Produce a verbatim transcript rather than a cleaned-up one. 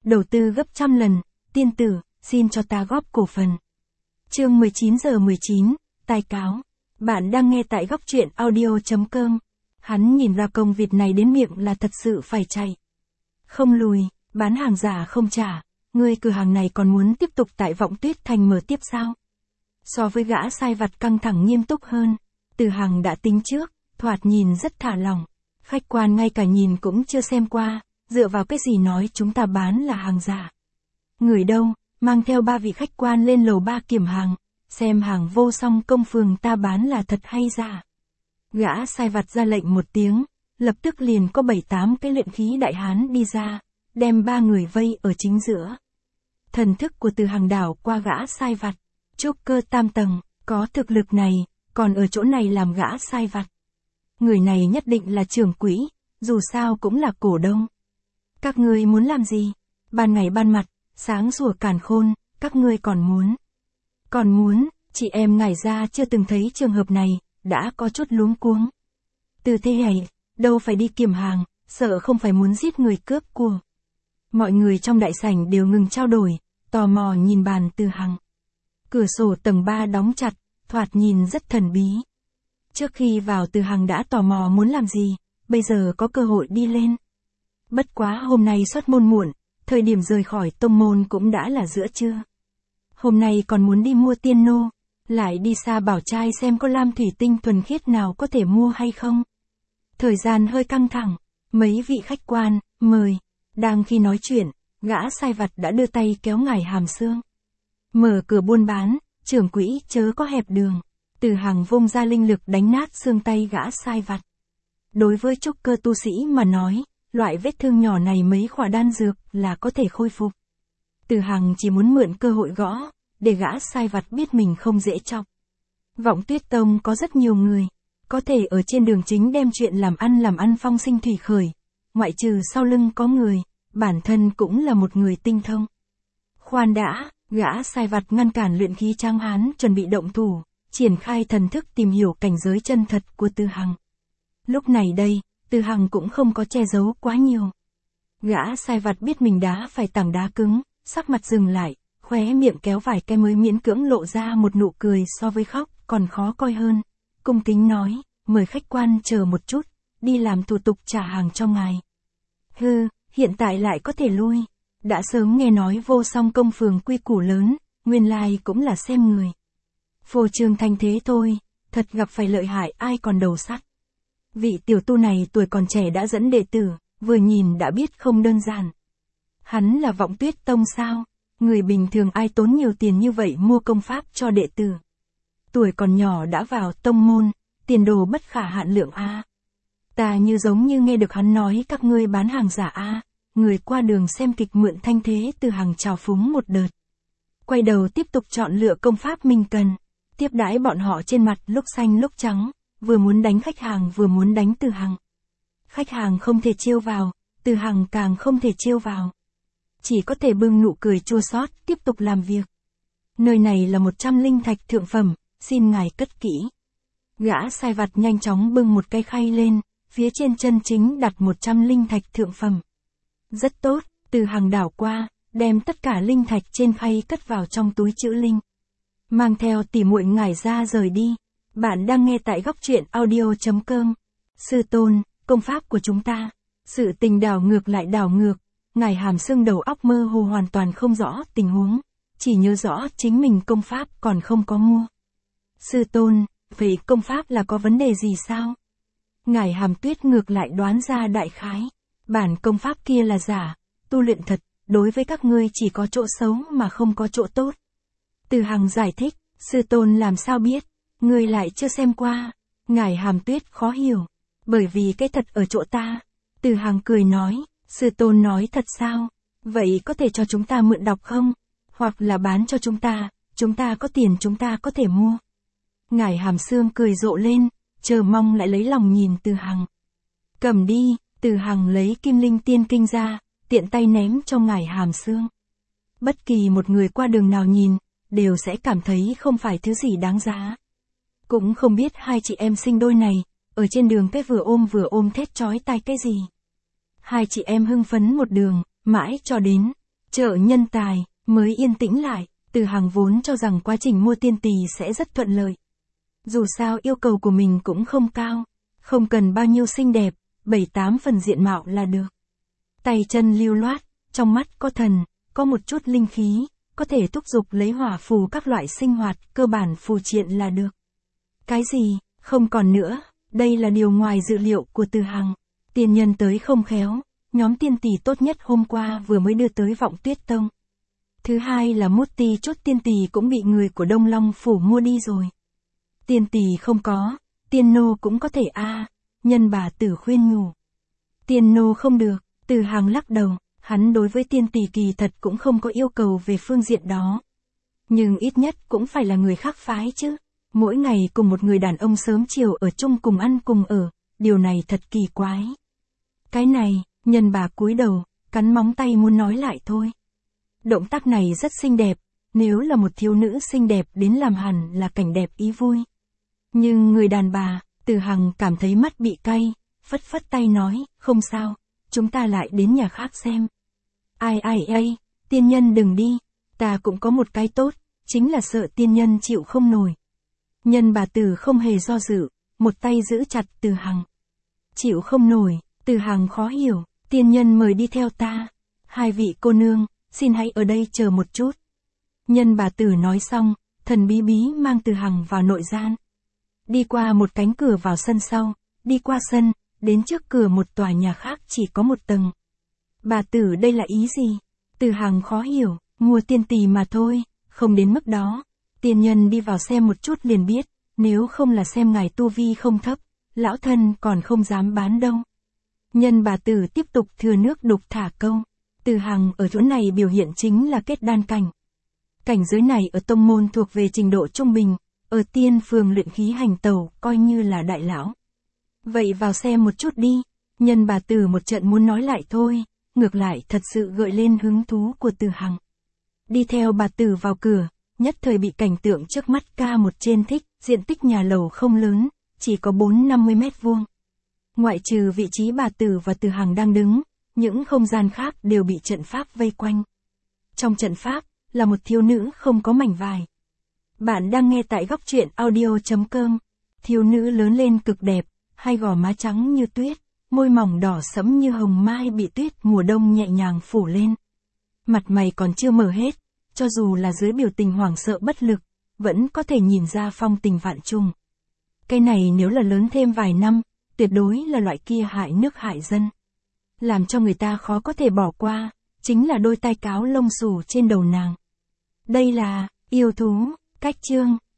đầu tư gấp trăm lần, tiên tử, xin cho ta góp cổ phần. Chương mười chín giờ mười chín, tài cáo. Bạn đang nghe tại góc truyện audio chấm com. Hắn nhìn ra công việc này đến miệng là thật sự phải chạy. Không lùi, bán hàng giả không trả, ngươi cửa hàng này còn muốn tiếp tục tại Vọng Tuyết Thành mở tiếp sao? So với gã sai vặt căng thẳng nghiêm túc hơn, Từ Hằng đã tính trước, thoạt nhìn rất thả lỏng. Khách quan ngay cả nhìn cũng chưa xem qua, dựa vào cái gì nói chúng ta bán là hàng giả. Người đâu, mang theo ba vị khách quan lên lầu ba kiểm hàng, xem hàng vô song công phường ta bán là thật hay giả. Gã sai vặt ra lệnh một tiếng, lập tức liền có bảy tám cái luyện khí đại hán đi ra, đem ba người vây ở chính giữa. Thần thức của Từ Hằng đảo qua gã sai vặt, trúc cơ tam tầng, có thực lực này, còn ở chỗ này làm gã sai vặt. Người này nhất định là trưởng quỹ, dù sao cũng là cổ đông. Các ngươi muốn làm gì? Ban ngày ban mặt, sáng sủa càn khôn, các ngươi còn muốn. Còn muốn, chị em ngài ra chưa từng thấy trường hợp này, đã có chút luống cuống. Từ thế này, đâu phải đi kiểm hàng, sợ không phải muốn giết người cướp của. Mọi người trong đại sảnh đều ngừng trao đổi, tò mò nhìn bàn Từ Hằng. Cửa sổ tầng ba đóng chặt, thoạt nhìn rất thần bí. Trước khi vào Từ Hằng đã tò mò muốn làm gì, bây giờ có cơ hội đi lên. Bất quá hôm nay xuất môn muộn, thời điểm rời khỏi tông môn cũng đã là giữa trưa. Hôm nay còn muốn đi mua tiên nô, lại đi xa bảo trai xem có lam thủy tinh thuần khiết nào có thể mua hay không. Thời gian hơi căng thẳng, mấy vị khách quan, mời. Đang khi nói chuyện, gã sai vặt đã đưa tay kéo ngải Hàm Sương. Mở cửa buôn bán, trưởng quỹ chớ có hẹp đường. Từ Hằng vung ra linh lực đánh nát xương tay gã sai vặt. Đối với trúc cơ tu sĩ mà nói, loại vết thương nhỏ này mấy khỏa đan dược là có thể khôi phục. Từ Hằng chỉ muốn mượn cơ hội gõ, để gã sai vặt biết mình không dễ chọc. Vọng Tuyết Tông có rất nhiều người, có thể ở trên đường chính đem chuyện làm ăn làm ăn phong sinh thủy khởi, ngoại trừ sau lưng có người, bản thân cũng là một người tinh thông. Khoan đã, gã sai vặt ngăn cản luyện khí tráng hán chuẩn bị động thủ, triển khai thần thức tìm hiểu cảnh giới chân thật của Từ Hằng. Lúc này đây, Từ Hằng cũng không có che giấu quá nhiều. Gã sai vặt biết mình đá phải tảng đá cứng, sắc mặt dừng lại, khóe miệng kéo vài cái mới miễn cưỡng lộ ra một nụ cười so với khóc còn khó coi hơn. Cung kính nói, mời khách quan chờ một chút, đi làm thủ tục trả hàng cho ngài. Hừ, hiện tại lại có thể lui. Đã sớm nghe nói vô song công phường quy củ lớn, nguyên lai cũng là xem người. Phô trương thanh thế thôi, thật gặp phải lợi hại ai còn đầu sắt. Vị tiểu tu này tuổi còn trẻ đã dẫn đệ tử, vừa nhìn đã biết không đơn giản. Hắn là Vọng Tuyết Tông sao? Người bình thường ai tốn nhiều tiền như vậy mua công pháp cho đệ tử. Tuổi còn nhỏ đã vào tông môn, tiền đồ bất khả hạn lượng a. Ta như giống như nghe được hắn nói các ngươi bán hàng giả a. Người qua đường xem kịch mượn thanh thế Từ Hằng trào phúng một đợt. Quay đầu tiếp tục chọn lựa công pháp mình cần, tiếp đãi bọn họ trên mặt lúc xanh lúc trắng, vừa muốn đánh khách hàng vừa muốn đánh Từ Hằng. Khách hàng không thể trêu vào, Từ Hằng càng không thể trêu vào. Chỉ có thể bưng nụ cười chua xót tiếp tục làm việc. Nơi này là một trăm linh thạch thượng phẩm, xin ngài cất kỹ. Gã sai vặt nhanh chóng bưng một cái khay lên, phía trên chân chính đặt một trăm linh thạch thượng phẩm. Rất tốt, Từ Hằng đảo qua, đem tất cả linh thạch trên khay cất vào trong túi trữ linh. Mang theo tỉ muội ngải ra rời đi. Bạn đang nghe tại góc truyện audio chấm com. Sư tôn, công pháp của chúng ta. Sự tình đảo ngược lại đảo ngược. Ngải Hàm Sương đầu óc mơ hồ hoàn toàn không rõ tình huống. Chỉ nhớ rõ chính mình công pháp còn không có mua. Sư tôn, vậy công pháp là có vấn đề gì sao? Ngải Hàm Tuyết ngược lại đoán ra đại khái. Bản công pháp kia là giả, tu luyện thật, đối với các ngươi chỉ có chỗ xấu mà không có chỗ tốt. Từ Hằng giải thích, sư tôn làm sao biết, ngươi lại chưa xem qua. Ngải Hàm Tuyết khó hiểu, bởi vì cái thật ở chỗ ta. Từ Hằng cười nói, sư tôn nói thật sao, vậy có thể cho chúng ta mượn đọc không? Hoặc là bán cho chúng ta, chúng ta có tiền chúng ta có thể mua. Ngải Hàm Sương cười rộ lên, chờ mong lại lấy lòng nhìn Từ Hằng. Cầm đi. Từ Hằng lấy Kim Linh Tiên Kinh ra, tiện tay ném cho Ngải Hàm Sương. Bất kỳ một người qua đường nào nhìn, đều sẽ cảm thấy không phải thứ gì đáng giá. Cũng không biết hai chị em sinh đôi này, ở trên đường cái vừa ôm vừa ôm thét chói tai cái gì. Hai chị em hưng phấn một đường, mãi cho đến, Chợ nhân tài, mới yên tĩnh lại, Từ Hằng vốn cho rằng quá trình mua tiên tỳ sẽ rất thuận lợi. Dù sao yêu cầu của mình cũng không cao, không cần bao nhiêu xinh đẹp, bảy tám phần diện mạo là được. Tay chân lưu loát, trong mắt có thần, có một chút linh khí, có thể thúc giục lấy hỏa phù các loại sinh hoạt, cơ bản phù triện là được. Cái gì, không còn nữa, đây là điều ngoài dự liệu của Từ Hằng. Tiên nhân tới không khéo, nhóm tiên tỷ tốt nhất hôm qua vừa mới đưa tới Vọng Tuyết Tông. Thứ hai là mút ti chốt tiên tỷ cũng bị người của Đông Long Phủ mua đi rồi. Tiên tỷ không có, tiên nô cũng có thể a à, nhân bà tử khuyên nhủ. Tiên nô không được, Từ Hằng lắc đầu, hắn đối với tiên tỷ kỳ thật cũng không có yêu cầu về phương diện đó. Nhưng ít nhất cũng phải là người khác phái chứ. Mỗi ngày cùng một người đàn ông sớm chiều ở chung cùng ăn cùng ở, điều này thật kỳ quái. Cái này, nhân bà cúi đầu, cắn móng tay muốn nói lại thôi. Động tác này rất xinh đẹp, nếu là một thiếu nữ xinh đẹp đến làm hẳn là cảnh đẹp ý vui. Nhưng người đàn bà, Từ Hằng cảm thấy mắt bị cay, phất phất tay nói, không sao, chúng ta lại đến nhà khác xem. Ai ai ai, tiên nhân đừng đi, ta cũng có một cái tốt, chính là sợ tiên nhân chịu không nổi. Nhân bà Từ không hề do dự, một tay giữ chặt Từ Hằng. Chịu không nổi, Từ Hằng khó hiểu, tiên nhân mời đi theo ta. Hai vị cô nương, xin hãy ở đây chờ một chút. Nhân bà Từ nói xong, thần bí bí mang Từ Hằng vào nội gian. Đi qua một cánh cửa vào sân sau, đi qua sân, đến trước cửa một tòa nhà khác chỉ có một tầng. Bà Tử đây là ý gì? Từ Hằng khó hiểu, mua tiên tỳ mà thôi, không đến mức đó. Tiên nhân đi vào xem một chút liền biết, nếu không là xem ngài tu vi không thấp, lão thân còn không dám bán đâu. Nhân bà Tử tiếp tục thừa nước đục thả câu. Từ Hằng ở chỗ này biểu hiện chính là kết đan cảnh. Cảnh giới này ở tông môn thuộc về trình độ trung bình, ở tiên phường luyện khí hành tẩu coi như là đại lão. Vậy vào xem một chút đi, nhân bà Tử một trận muốn nói lại thôi, ngược lại thật sự gợi lên hứng thú của Từ Hằng. Đi theo bà Tử vào cửa, nhất thời bị cảnh tượng trước mắt ca một trên thích, diện tích nhà lầu không lớn, chỉ có bốn năm mươi mét vuông. Ngoại trừ vị trí bà Tử và Từ Hằng đang đứng, những không gian khác đều bị trận pháp vây quanh. Trong trận pháp, là một thiếu nữ không có mảnh vải. Bạn đang nghe tại góc truyện audio chấm com. Thiếu nữ lớn lên cực đẹp, hai gò má trắng như tuyết, môi mỏng đỏ sẫm như hồng mai bị tuyết mùa đông nhẹ nhàng phủ lên. Mặt mày còn chưa mở hết, cho dù là dưới biểu tình hoảng sợ bất lực, vẫn có thể nhìn ra phong tình vạn trùng. Cái này nếu là lớn thêm vài năm, tuyệt đối là loại kia hại nước hại dân. Làm cho người ta khó có thể bỏ qua, chính là đôi tai cáo lông xù trên đầu nàng. Đây là, yêu thú, cách chương.